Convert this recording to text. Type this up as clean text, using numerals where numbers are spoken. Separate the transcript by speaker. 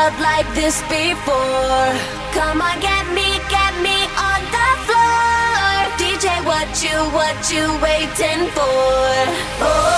Speaker 1: felt like this before. Come on, get me on the floor. DJ, what you waiting for? Oh.